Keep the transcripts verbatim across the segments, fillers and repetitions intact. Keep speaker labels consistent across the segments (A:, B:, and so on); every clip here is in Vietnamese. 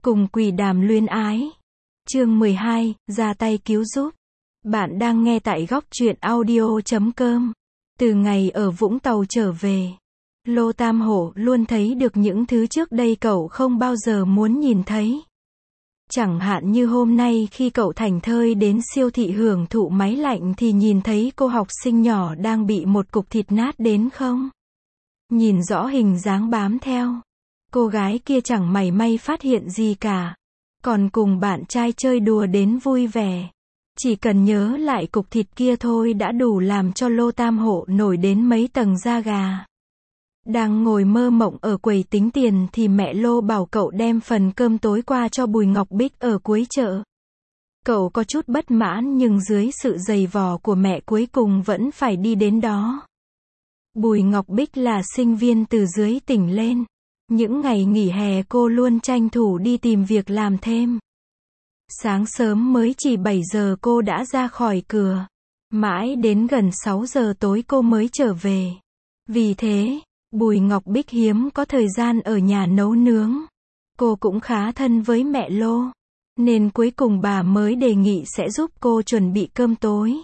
A: Cùng quỷ đàm luyến ái. Chương mười hai, ra tay cứu giúp. Bạn đang nghe tại góc truyện audio chấm com. Từ ngày ở Vũng Tàu trở về, Lô Tam Hổ luôn thấy được những thứ trước đây cậu không bao giờ muốn nhìn thấy. Chẳng hạn như hôm nay khi cậu thảnh thơi đến siêu thị hưởng thụ máy lạnh thì nhìn thấy cô học sinh nhỏ đang bị một cục thịt nát đến không. Nhìn rõ hình dáng bám theo. Cô gái kia chẳng mảy may phát hiện gì cả. Còn cùng bạn trai chơi đùa đến vui vẻ. Chỉ cần nhớ lại cục thịt kia thôi đã đủ làm cho Lô Tam Hổ nổi đến mấy tầng da gà. Đang ngồi mơ mộng ở quầy tính tiền thì mẹ Lô bảo cậu đem phần cơm tối qua cho Bùi Ngọc Bích ở cuối chợ. Cậu có chút bất mãn nhưng dưới sự giày vò của mẹ cuối cùng vẫn phải đi đến đó. Bùi Ngọc Bích là sinh viên từ dưới tỉnh lên. Những ngày nghỉ hè cô luôn tranh thủ đi tìm việc làm thêm. Sáng sớm mới chỉ bảy giờ cô đã ra khỏi cửa. Mãi đến gần sáu giờ tối cô mới trở về. Vì thế, Bùi Ngọc Bích hiếm có thời gian ở nhà nấu nướng. Cô cũng khá thân với mẹ Lô. Nên cuối cùng bà mới đề nghị sẽ giúp cô chuẩn bị cơm tối.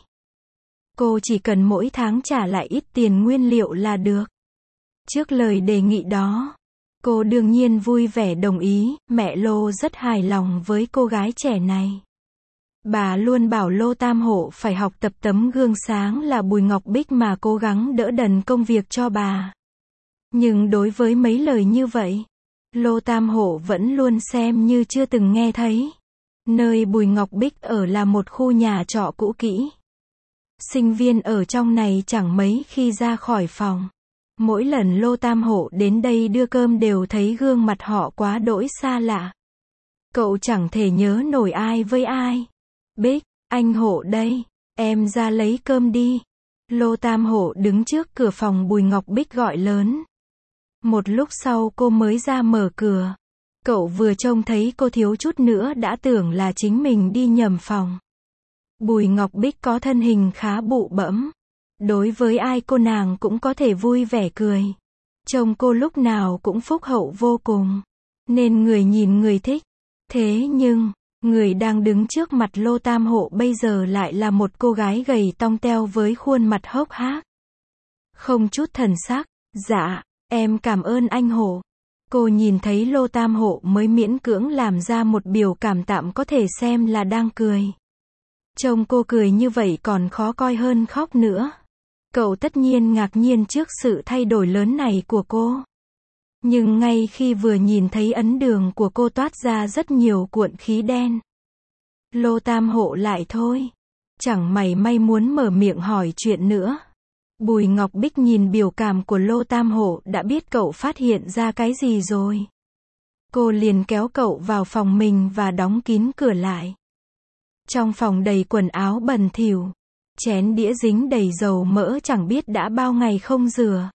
A: Cô chỉ cần mỗi tháng trả lại ít tiền nguyên liệu là được. Trước lời đề nghị đó, cô đương nhiên vui vẻ đồng ý, mẹ Lô rất hài lòng với cô gái trẻ này. Bà luôn bảo Lô Tam Hổ phải học tập tấm gương sáng là Bùi Ngọc Bích mà cố gắng đỡ đần công việc cho bà. Nhưng đối với mấy lời như vậy, Lô Tam Hổ vẫn luôn xem như chưa từng nghe thấy. Nơi Bùi Ngọc Bích ở là một khu nhà trọ cũ kỹ. Sinh viên ở trong này chẳng mấy khi ra khỏi phòng. Mỗi lần Lô Tam Hổ đến đây đưa cơm đều thấy gương mặt họ quá đỗi xa lạ. Cậu chẳng thể nhớ nổi ai với ai. Bích, anh Hổ đây, em ra lấy cơm đi. Lô Tam Hổ đứng trước cửa phòng Bùi Ngọc Bích gọi lớn. Một lúc sau cô mới ra mở cửa. Cậu vừa trông thấy cô thiếu chút nữa đã tưởng là chính mình đi nhầm phòng. Bùi Ngọc Bích có thân hình khá bụ bẫm. Đối với ai cô nàng cũng có thể vui vẻ cười. Trông cô lúc nào cũng phúc hậu vô cùng. Nên người nhìn người thích. Thế nhưng, người đang đứng trước mặt Lô Tam Hổ bây giờ lại là một cô gái gầy tong teo với khuôn mặt hốc hác. Không chút thần sắc. Dạ, em cảm ơn anh Hổ. Cô nhìn thấy Lô Tam Hổ mới miễn cưỡng làm ra một biểu cảm tạm có thể xem là đang cười. Trông cô cười như vậy còn khó coi hơn khóc nữa. Cậu tất nhiên ngạc nhiên trước sự thay đổi lớn này của cô. Nhưng ngay khi vừa nhìn thấy ấn đường của cô toát ra rất nhiều cuộn khí đen. Lô Tam Hổ lại thôi. Chẳng mảy may muốn mở miệng hỏi chuyện nữa. Bùi Ngọc Bích nhìn biểu cảm của Lô Tam Hổ đã biết cậu phát hiện ra cái gì rồi. Cô liền kéo cậu vào phòng mình và đóng kín cửa lại. Trong phòng đầy quần áo bẩn thỉu. Chén đĩa dính đầy dầu mỡ chẳng biết đã bao ngày không rửa.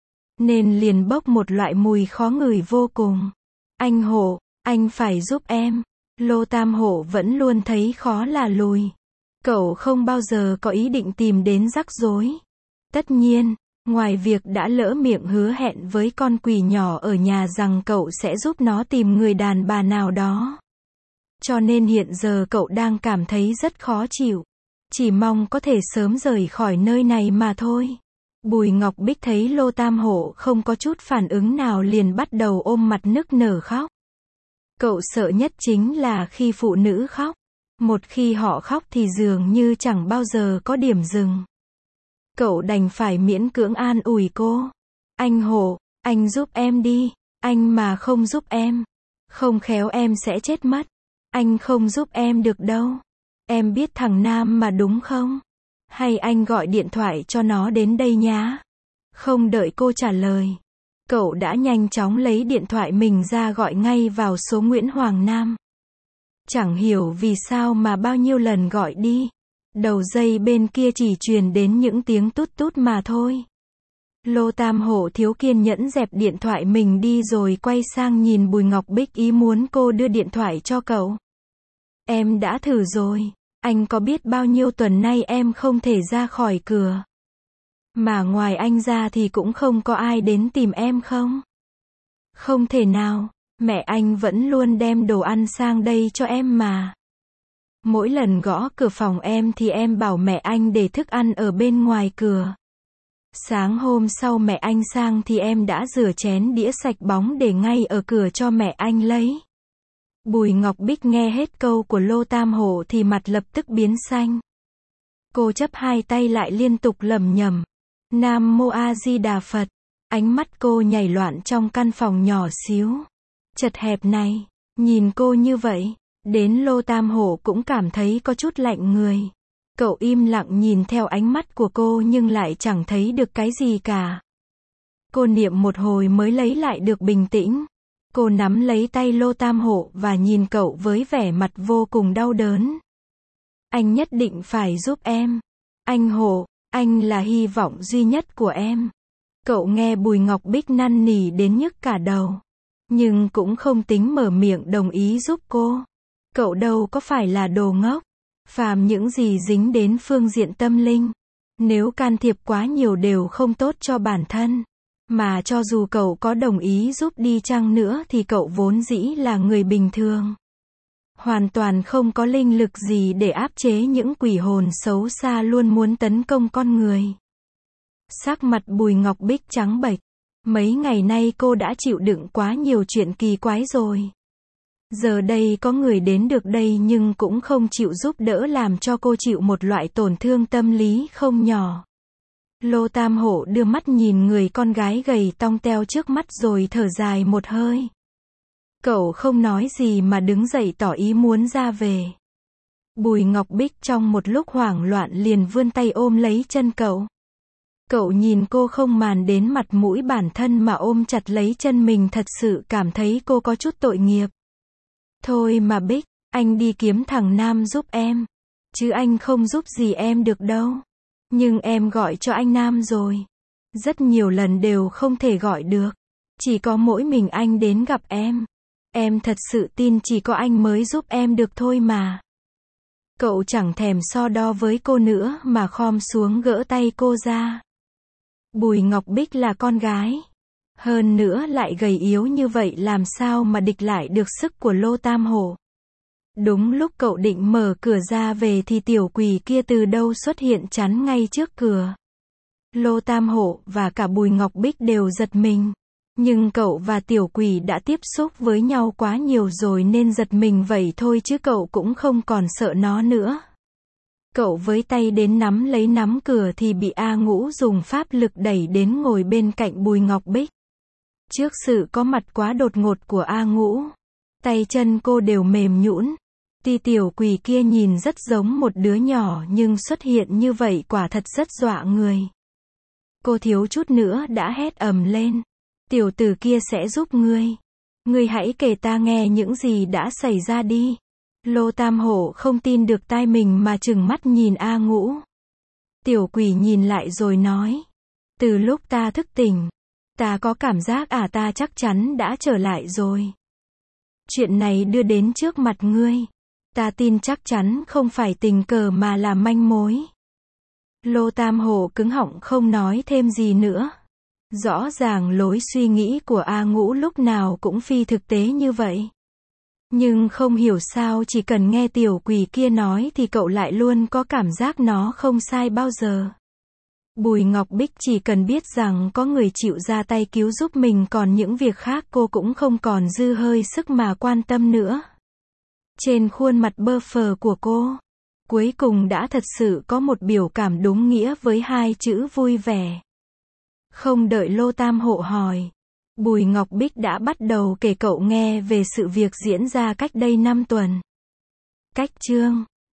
A: Nên liền bốc một loại mùi khó ngửi vô cùng. Anh Hổ, anh phải giúp em. Lô Tam Hổ vẫn luôn thấy khó là lùi. Cậu không bao giờ có ý định tìm đến rắc rối. Tất nhiên, ngoài việc đã lỡ miệng hứa hẹn với con quỷ nhỏ ở nhà rằng cậu sẽ giúp nó tìm người đàn bà nào đó. Cho nên hiện giờ cậu đang cảm thấy rất khó chịu. Chỉ mong có thể sớm rời khỏi nơi này mà thôi. Bùi Ngọc Bích thấy Lô Tam Hổ không có chút phản ứng nào liền bắt đầu ôm mặt nức nở khóc. Cậu sợ nhất chính là khi phụ nữ khóc. Một khi họ khóc thì dường như chẳng bao giờ có điểm dừng. Cậu đành phải miễn cưỡng an ủi cô. Anh Hổ, anh giúp em đi. Anh mà không giúp em, không khéo em sẽ chết mất. Anh không giúp em được đâu. Em biết thằng Nam mà đúng không? Hay anh gọi điện thoại cho nó đến đây nhá. Không đợi cô trả lời, cậu đã nhanh chóng lấy điện thoại mình ra gọi ngay vào số Nguyễn Hoàng Nam. Chẳng hiểu vì sao mà bao nhiêu lần gọi đi, đầu dây bên kia chỉ truyền đến những tiếng tút tút mà thôi. Lô Tam Hổ thiếu kiên nhẫn dẹp điện thoại mình đi rồi quay sang nhìn Bùi Ngọc Bích ý muốn cô đưa điện thoại cho cậu. Em đã thử rồi. Anh có biết bao nhiêu tuần nay em không thể ra khỏi cửa. Mà ngoài anh ra thì cũng không có ai đến tìm em không? Không thể nào. Mẹ anh vẫn luôn đem đồ ăn sang đây cho em mà. Mỗi lần gõ cửa phòng em thì em bảo mẹ anh để thức ăn ở bên ngoài cửa. Sáng hôm sau mẹ anh sang thì em đã rửa chén đĩa sạch bóng để ngay ở cửa cho mẹ anh lấy. Bùi Ngọc Bích nghe hết câu của Lô Tam Hổ thì mặt lập tức biến xanh. Cô chấp hai tay lại liên tục lẩm nhẩm: Nam Mô A Di Đà Phật. Ánh mắt cô nhảy loạn trong căn phòng nhỏ xíu, chật hẹp này. Nhìn cô như vậy, đến Lô Tam Hổ cũng cảm thấy có chút lạnh người. Cậu im lặng nhìn theo ánh mắt của cô nhưng lại chẳng thấy được cái gì cả. Cô niệm một hồi mới lấy lại được bình tĩnh. Cô nắm lấy tay Lô Tam Hổ và nhìn cậu với vẻ mặt vô cùng đau đớn. Anh nhất định phải giúp em. Anh Hổ, anh là hy vọng duy nhất của em. Cậu nghe Bùi Ngọc Bích năn nỉ đến nhức cả đầu. Nhưng cũng không tính mở miệng đồng ý giúp cô. Cậu đâu có phải là đồ ngốc. Phàm những gì dính đến phương diện tâm linh, nếu can thiệp quá nhiều đều không tốt cho bản thân. Mà cho dù cậu có đồng ý giúp đi chăng nữa thì cậu vốn dĩ là người bình thường. Hoàn toàn không có linh lực gì để áp chế những quỷ hồn xấu xa luôn muốn tấn công con người. Sắc mặt Bùi Ngọc Bích trắng bệch. Mấy ngày nay cô đã chịu đựng quá nhiều chuyện kỳ quái rồi. Giờ đây có người đến được đây nhưng cũng không chịu giúp đỡ làm cho cô chịu một loại tổn thương tâm lý không nhỏ. Lô Tam Hổ đưa mắt nhìn người con gái gầy tong teo trước mắt rồi thở dài một hơi. Cậu không nói gì mà đứng dậy tỏ ý muốn ra về. Bùi Ngọc Bích trong một lúc hoảng loạn liền vươn tay ôm lấy chân cậu. Cậu nhìn cô không màng đến mặt mũi bản thân mà ôm chặt lấy chân mình, thật sự cảm thấy cô có chút tội nghiệp. Thôi mà Bích, anh đi kiếm thằng Nam giúp em. Chứ anh không giúp gì em được đâu. Nhưng em gọi cho anh Nam rồi. Rất nhiều lần đều không thể gọi được. Chỉ có mỗi mình anh đến gặp em. Em thật sự tin chỉ có anh mới giúp em được thôi mà. Cậu chẳng thèm so đo với cô nữa mà khom xuống gỡ tay cô ra. Bùi Ngọc Bích là con gái. Hơn nữa lại gầy yếu như vậy làm sao mà địch lại được sức của Lô Tam Hổ. Đúng lúc cậu định mở cửa ra về thì tiểu quỷ kia từ đâu xuất hiện chắn ngay trước cửa. Lô Tam Hổ và cả Bùi Ngọc Bích đều giật mình. Nhưng cậu và tiểu quỷ đã tiếp xúc với nhau quá nhiều rồi nên giật mình vậy thôi chứ cậu cũng không còn sợ nó nữa. Cậu với tay đến nắm lấy nắm cửa thì bị A Ngũ dùng pháp lực đẩy đến ngồi bên cạnh Bùi Ngọc Bích. Trước sự có mặt quá đột ngột của A Ngũ, tay chân cô đều mềm nhũn. Tuy tiểu quỷ kia nhìn rất giống một đứa nhỏ nhưng xuất hiện như vậy quả thật rất dọa người. Cô thiếu chút nữa đã hét ầm lên. Tiểu tử kia sẽ giúp ngươi. Ngươi hãy kể ta nghe những gì đã xảy ra đi. Lô Tam Hổ không tin được tai mình mà trừng mắt nhìn A Ngũ. Tiểu quỷ nhìn lại rồi nói. Từ lúc ta thức tỉnh, ta có cảm giác à ta chắc chắn đã trở lại rồi. Chuyện này đưa đến trước mặt ngươi. Ta tin chắc chắn không phải tình cờ mà là manh mối. Lô Tam Hổ cứng họng không nói thêm gì nữa. Rõ ràng lối suy nghĩ của A Ngũ lúc nào cũng phi thực tế như vậy. Nhưng không hiểu sao chỉ cần nghe tiểu quỷ kia nói thì cậu lại luôn có cảm giác nó không sai bao giờ. Bùi Ngọc Bích chỉ cần biết rằng có người chịu ra tay cứu giúp mình, còn những việc khác cô cũng không còn dư hơi sức mà quan tâm nữa. Trên khuôn mặt bơ phờ của cô, cuối cùng đã thật sự có một biểu cảm đúng nghĩa với hai chữ vui vẻ. Không đợi Lô Tam Hổ hỏi, Bùi Ngọc Bích đã bắt đầu kể cậu nghe về sự việc diễn ra cách đây năm tuần. Cách chương